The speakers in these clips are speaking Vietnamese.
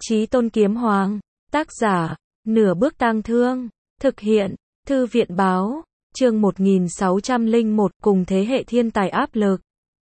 Chí Tôn Kiếm Hoàng. Tác giả, Nửa Bước Tang Thương. Thực hiện, Thư viện Báo. Chương 1601, cùng thế hệ thiên tài áp lực.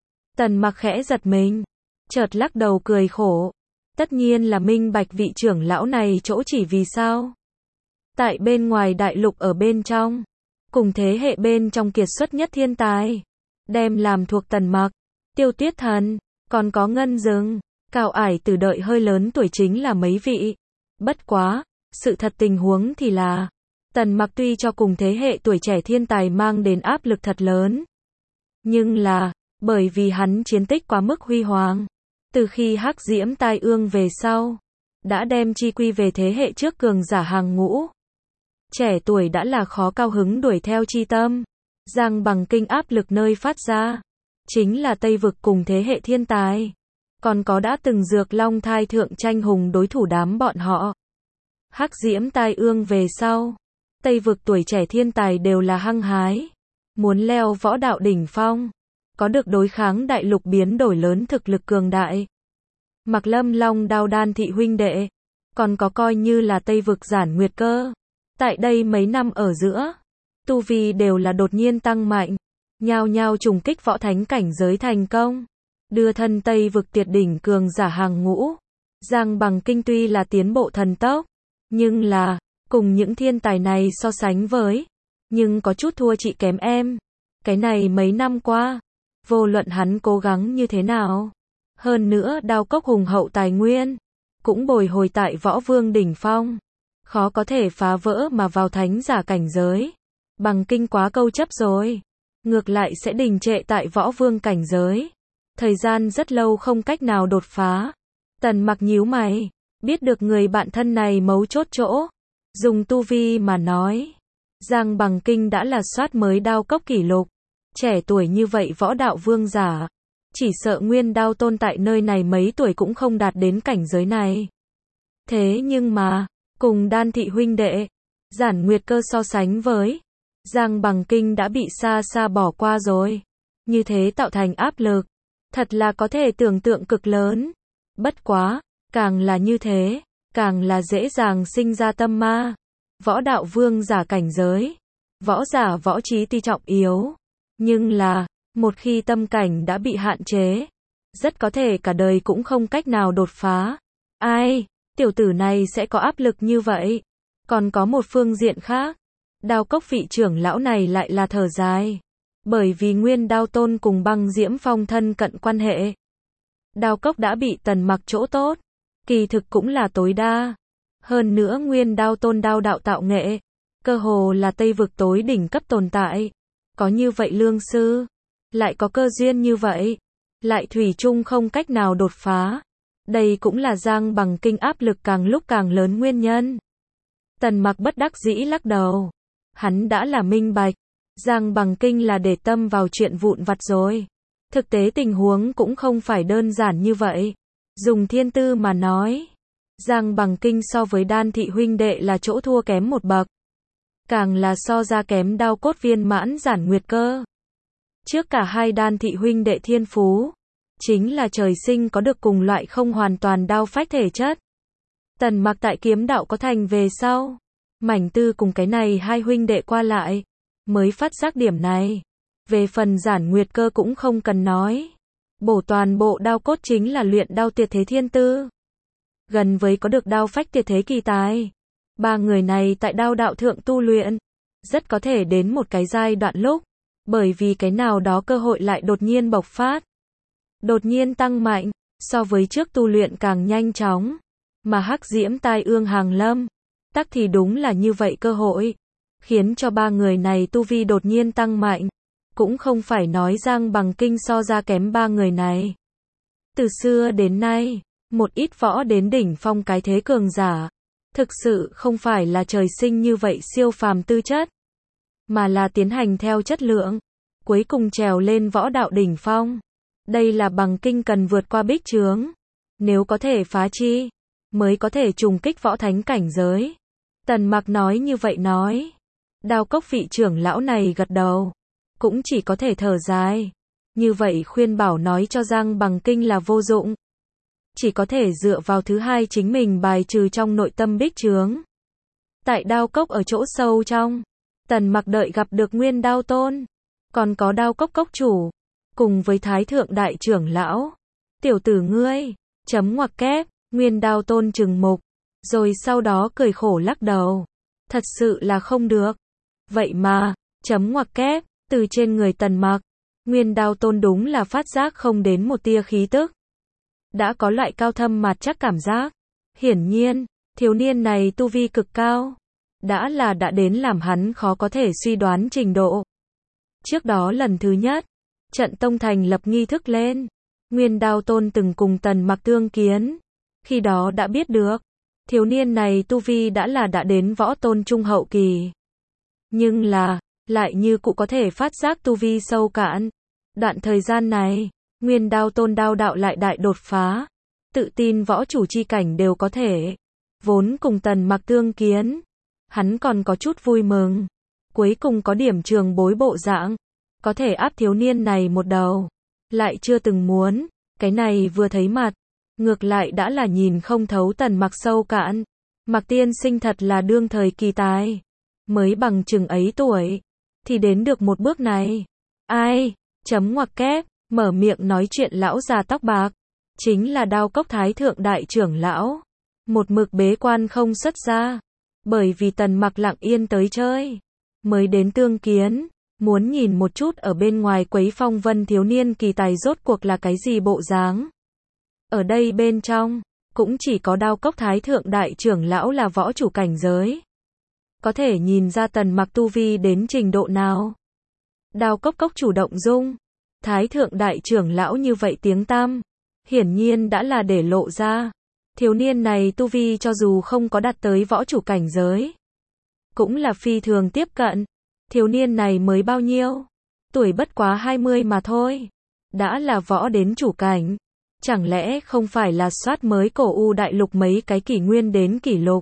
Tần Mặc khẽ giật mình, chợt lắc đầu cười khổ. Tất nhiên là minh bạch vị trưởng lão này chỗ chỉ vì sao. Tại bên ngoài đại lục ở bên trong, cùng thế hệ bên trong kiệt xuất nhất thiên tài, đem làm thuộc Tần Mặc, Tiêu Tuyết Thần, còn có Ngân Dừng, Cao Ải Tử đợi hơi lớn tuổi chính là mấy vị. Bất quá, sự thật tình huống thì là, Tần Mặc tuy cho cùng thế hệ tuổi trẻ thiên tài mang đến áp lực thật lớn, nhưng là, bởi vì hắn chiến tích quá mức huy hoàng, từ khi Hắc Diễm Tai Ương về sau, đã đem chi quy về thế hệ trước cường giả hàng ngũ. Trẻ tuổi đã là khó cao hứng đuổi theo chi tâm, Giang Bằng Kinh áp lực nơi phát ra, chính là Tây Vực cùng thế hệ thiên tài, còn có đã từng Dược Long Thai Thượng tranh hùng đối thủ đám bọn họ. Hắc Diễm Tai Ương về sau, Tây Vực tuổi trẻ thiên tài đều là hăng hái, muốn leo võ đạo đỉnh phong, có được đối kháng đại lục biến đổi lớn thực lực cường đại. Mặc Lâm Long Đao Đan thị huynh đệ, còn có coi như là Tây Vực Giản Nguyệt Cơ, tại đây mấy năm ở giữa, tu vi đều là đột nhiên tăng mạnh, nhao nhao trùng kích võ thánh cảnh giới thành công, đưa thân Tây Vực tuyệt đỉnh cường giả hàng ngũ. Giang Bằng Kinh tuy là tiến bộ thần tốc, nhưng là, cùng những thiên tài này so sánh với, nhưng có chút thua chị kém em. Cái này mấy năm qua, vô luận hắn cố gắng như thế nào, hơn nữa Đao Cốc hùng hậu tài nguyên, cũng bồi hồi tại võ vương đỉnh phong, khó có thể phá vỡ mà vào thánh giả cảnh giới. Bằng Kinh quá câu chấp rồi, ngược lại sẽ đình trệ tại võ vương cảnh giới, thời gian rất lâu không cách nào đột phá. Tần Mặc nhíu mày, biết được người bạn thân này mấu chốt chỗ, dùng tu vi mà nói, Giang Bằng Kinh đã là soát mới Đao Cốc kỷ lục, trẻ tuổi như vậy võ đạo vương giả, chỉ sợ Nguyên Đao Tôn tại nơi này mấy tuổi cũng không đạt đến cảnh giới này. Thế nhưng mà, cùng Đan thị huynh đệ, Giản Nguyệt Cơ so sánh với, Giang Bằng Kinh đã bị xa xa bỏ qua rồi. Như thế tạo thành áp lực, thật là có thể tưởng tượng cực lớn. Bất quá, càng là như thế, càng là dễ dàng sinh ra tâm ma. Võ đạo vương giả cảnh giới, võ giả võ trí tuy trọng yếu, nhưng là, một khi tâm cảnh đã bị hạn chế, rất có thể cả đời cũng không cách nào đột phá. Ai, tiểu tử này sẽ có áp lực như vậy? Còn có một phương diện khác, Đao Cốc vị trưởng lão này lại là thở dài, bởi vì Nguyên Đao Tôn cùng Băng Diễm Phong thân cận quan hệ. Đao Cốc đã bị Tần Mặc chỗ tốt, kỳ thực cũng là tối đa. Hơn nữa Nguyên Đao Tôn đao đạo tạo nghệ, cơ hồ là Tây Vực tối đỉnh cấp tồn tại. Có như vậy lương sư, lại có cơ duyên như vậy, lại thủy chung không cách nào đột phá. Đây cũng là Giang Bằng Kinh áp lực càng lúc càng lớn nguyên nhân. Tần Mặc bất đắc dĩ lắc đầu. Hắn đã là minh bạch, Giang Bằng Kinh là để tâm vào chuyện vụn vặt rồi. Thực tế tình huống cũng không phải đơn giản như vậy. Dùng thiên tư mà nói, Giang Bằng Kinh so với Đan thị huynh đệ là chỗ thua kém một bậc. Càng là so ra kém Đao Cốt viên mãn Giản Nguyệt Cơ. Trước cả hai Đan thị huynh đệ thiên phú, chính là trời sinh có được cùng loại không hoàn toàn đao phách thể chất. Tần Mặc tại kiếm đạo có thành về sau, mảnh tư cùng cái này hai huynh đệ qua lại, mới phát giác điểm này. Về phần Giản Nguyệt Cơ cũng không cần nói, bổ toàn bộ đao cốt chính là luyện đao tuyệt thế thiên tư, gần với có được đao phách tuyệt thế kỳ tài. Ba người này tại đao đạo thượng tu luyện, rất có thể đến một cái giai đoạn lúc, bởi vì cái nào đó cơ hội lại đột nhiên bộc phát, đột nhiên tăng mạnh, so với trước tu luyện càng nhanh chóng. Mà Hắc Diễm Tai Ương hàng lâm, tắc thì đúng là như vậy cơ hội, khiến cho ba người này tu vi đột nhiên tăng mạnh. Cũng không phải nói Giang Bằng Kinh so ra kém ba người này. Từ xưa đến nay, một ít võ đến đỉnh phong cái thế cường giả, thực sự không phải là trời sinh như vậy siêu phàm tư chất, mà là tiến hành theo chất lượng, cuối cùng trèo lên võ đạo đỉnh phong. Đây là Bằng Kinh cần vượt qua bích chướng, nếu có thể phá chi, mới có thể trùng kích võ thánh cảnh giới. Tần Mặc nói như vậy nói. Đao Cốc vị trưởng lão này gật đầu, cũng chỉ có thể thở dài. Như vậy khuyên bảo nói cho Giang Bằng Kinh là vô dụng. chỉ có thể dựa vào thứ hai chính mình bài trừ trong nội tâm bích chướng. Tại Đao Cốc ở chỗ sâu trong, Tần Mặc đợi gặp được Nguyên Đao Tôn, còn có Đao Cốc cốc chủ, cùng với Thái thượng đại trưởng lão. Tiểu tử ngươi, chấm ngoặc kép, Nguyên Đao Tôn trừng mục, rồi sau đó cười khổ lắc đầu. Thật sự là không được. Vậy mà, chấm ngoặc kép, từ trên người Tần Mặc, Nguyên Đao Tôn đúng là phát giác không đến một tia khí tức. Đã có loại cao thâm mạt chắc cảm giác. Hiển nhiên, thiếu niên này tu vi cực cao. Đã đến làm hắn khó có thể suy đoán trình độ. Trước đó lần thứ nhất, trận tông thành lập nghi thức lên. Nguyên Đao Tôn từng cùng Tần Mặc tương kiến. Khi đó đã biết được, thiếu niên này tu vi đã đến võ tôn trung hậu kỳ. Nhưng lại như cụ có thể phát giác tu vi sâu cạn. Đoạn thời gian này, Nguyên Đao Tôn đao đạo lại đại đột phá. Tự tin võ chủ chi cảnh đều có thể. Vốn cùng Tần Mặc tương kiến, hắn còn có chút vui mừng. Cuối cùng có điểm trường bối bộ dạng, có thể áp thiếu niên này một đầu. Lại chưa từng muốn, cái này vừa thấy mặt, ngược lại đã là nhìn không thấu Tần Mặc sâu cạn. Mặc tiên sinh thật là đương thời kỳ tài. Mới bằng chừng ấy tuổi, thì đến được một bước này. Ai, chấm ngoặc kép, mở miệng nói chuyện lão già tóc bạc. Chính là Đao Cốc Thái thượng đại trưởng lão. Một mực bế quan không xuất ra. Bởi vì Tần Mặc lặng yên tới chơi. Mới đến tương kiến. Muốn nhìn một chút ở bên ngoài quấy phong vân thiếu niên kỳ tài rốt cuộc là cái gì bộ dáng. Ở đây bên trong, cũng chỉ có Đao Cốc Thái thượng đại trưởng lão là võ chủ cảnh giới. Có thể nhìn ra Tần Mặc tu vi đến trình độ nào. Đao Cốc cốc chủ động dung. Thái thượng đại trưởng lão như vậy tiếng tăm. Hiển nhiên đã là để lộ ra. Thiếu niên này tu vi cho dù không có đạt tới võ chủ cảnh giới, cũng là phi thường tiếp cận. Thiếu niên này mới bao nhiêu? Tuổi bất quá 20 mà thôi. Đã là võ đến chủ cảnh. Chẳng lẽ không phải là soát mới cổ u đại lục mấy cái kỷ nguyên đến kỷ lục?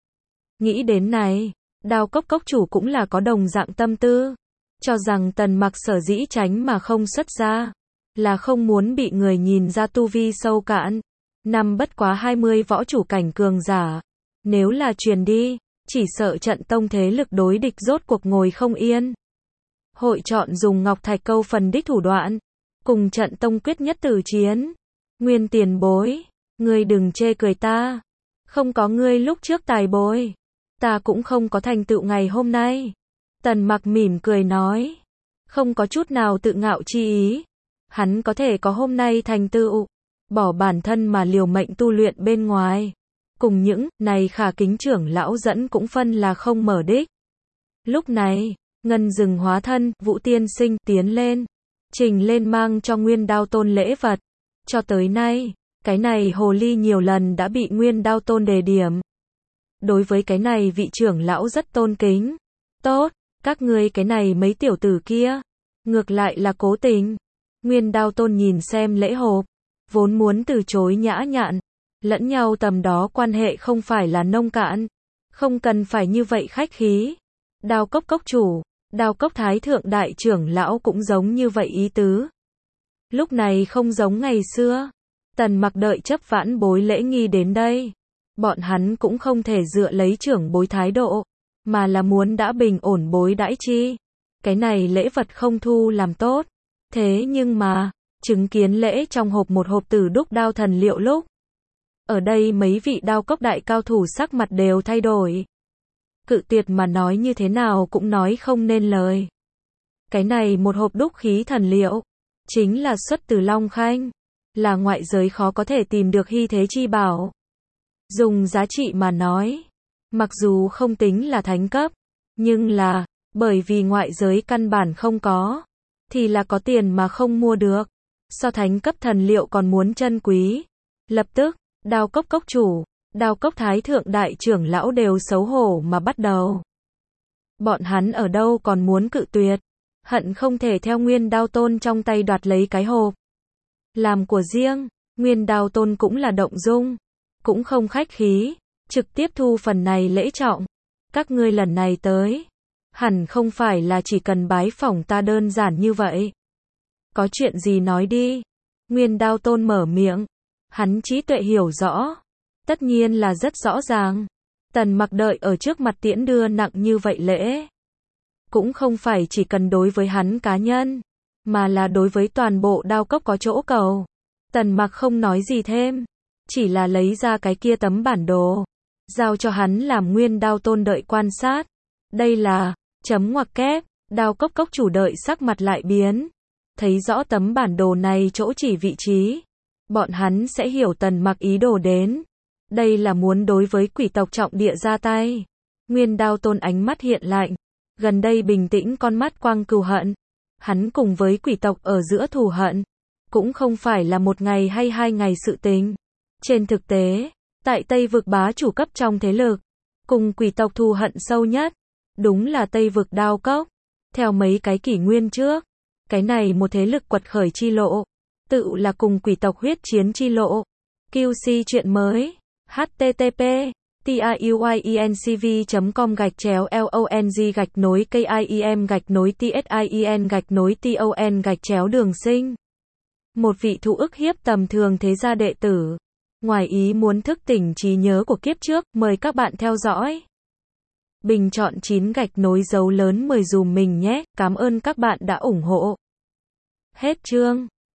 Nghĩ đến này, Đao Cốc cốc chủ cũng là có đồng dạng tâm tư. Cho rằng Tần Mặc sở dĩ tránh mà không xuất ra, là không muốn bị người nhìn ra tu vi sâu cạn. Năm bất quá 20 võ chủ cảnh cường giả. Nếu là truyền đi, chỉ sợ trận tông thế lực đối địch rốt cuộc ngồi không yên. Hội chọn dùng ngọc thạch câu phần đích thủ đoạn, cùng trận tông quyết nhất tử chiến. Nguyên tiền bối, ngươi đừng chê cười ta. Không có ngươi lúc trước tài bối, ta cũng không có thành tựu ngày hôm nay. Tần Mặc mỉm cười nói, không có chút nào tự ngạo chi ý. Hắn có thể có hôm nay thành tựu, bỏ bản thân mà liều mệnh tu luyện bên ngoài. Cùng những này khả kính trưởng lão dẫn cũng phân là không mở đích. Lúc này, Ngân Dừng hóa thân, Vũ Tiên Sinh tiến lên, trình lên mang cho Nguyên Đao Tôn lễ vật. Cho tới nay, cái này hồ ly nhiều lần đã bị Nguyên Đao Tôn đề điểm. Đối với cái này vị trưởng lão rất tôn kính. Tốt, các ngươi cái này mấy tiểu tử kia, ngược lại là cố tình. Nguyên Đao Tôn nhìn xem lễ hộp, vốn muốn từ chối nhã nhặn. Lẫn nhau tầm đó quan hệ không phải là nông cạn, không cần phải như vậy khách khí. Đao Cốc cốc chủ, Đao Cốc Thái thượng đại trưởng lão cũng giống như vậy ý tứ. Lúc này không giống ngày xưa, Tần Mặc đợi chấp vãn bối lễ nghi đến đây. Bọn hắn cũng không thể dựa lấy trưởng bối thái độ, mà là muốn đã bình ổn bối đãi chi. Cái này lễ vật không thu làm tốt. Thế nhưng mà, chứng kiến lễ trong hộp một hộp tử đúc đao thần liệu lúc. Ở đây mấy vị Đao Cốc đại cao thủ sắc mặt đều thay đổi. Cự tuyệt mà nói như thế nào cũng nói không nên lời. Cái này một hộp đúc khí thần liệu, chính là xuất từ Long Khanh, là ngoại giới khó có thể tìm được hy thế chi bảo. Dùng giá trị mà nói, mặc dù không tính là thánh cấp, nhưng là, bởi vì ngoại giới căn bản không có, thì là có tiền mà không mua được. So thánh cấp thần liệu còn muốn chân quý. Lập tức, Đao Cốc cốc chủ, Đao Cốc Thái thượng đại trưởng lão đều xấu hổ mà bắt đầu. Bọn hắn ở đâu còn muốn cự tuyệt, hận không thể theo Nguyên Đao Tôn trong tay đoạt lấy cái hộp. Làm của riêng, Nguyên Đao Tôn cũng là động dung, cũng không khách khí, trực tiếp thu phần này lễ trọng. Các ngươi lần này tới, hẳn không phải là chỉ cần bái phỏng ta đơn giản như vậy. Có chuyện gì nói đi. Nguyên Đao Tôn mở miệng. Hắn trí tuệ hiểu rõ. Tất nhiên là rất rõ ràng. Tần Mặc đợi ở trước mặt tiễn đưa nặng như vậy lễ. Cũng không phải chỉ cần đối với hắn cá nhân, mà là đối với toàn bộ Đao Cốc có chỗ cầu. Tần Mặc không nói gì thêm, chỉ là lấy ra cái kia tấm bản đồ, giao cho hắn làm Nguyên Đao Tôn đợi quan sát. Đây là, chấm ngoặc kép, Đao Cốc cốc chủ đợi sắc mặt lại biến. Thấy rõ tấm bản đồ này chỗ chỉ vị trí, bọn hắn sẽ hiểu Tần Mặc ý đồ đến. Đây là muốn đối với quỷ tộc trọng địa ra tay. Nguyên Đao Tôn ánh mắt hiện lạnh, gần đây bình tĩnh con mắt quang cừu hận. Hắn cùng với quỷ tộc ở giữa thù hận, cũng không phải là một ngày hay 2 ngày sự tình. Trên thực tế, tại Tây vực bá chủ cấp trong thế lực, cùng quỷ tộc thù hận sâu nhất, đúng là Tây vực Đao Cốc. Theo mấy cái kỷ nguyên trước, cái này một thế lực quật khởi chi lộ, tự là cùng quỷ tộc huyết chiến chi lộ. QC chuyện mới. http tiuyenc.com/long-KIEM-TSIEN-TON Đường Sinh. Một vị thụ ức hiếp tầm thường thế gia đệ tử, ngoài ý muốn thức tỉnh trí nhớ của kiếp trước, mời các bạn theo dõi. Bình chọn 9 dấu lớn 10 dùm mình nhé, cảm ơn các bạn đã ủng hộ. Hết chương.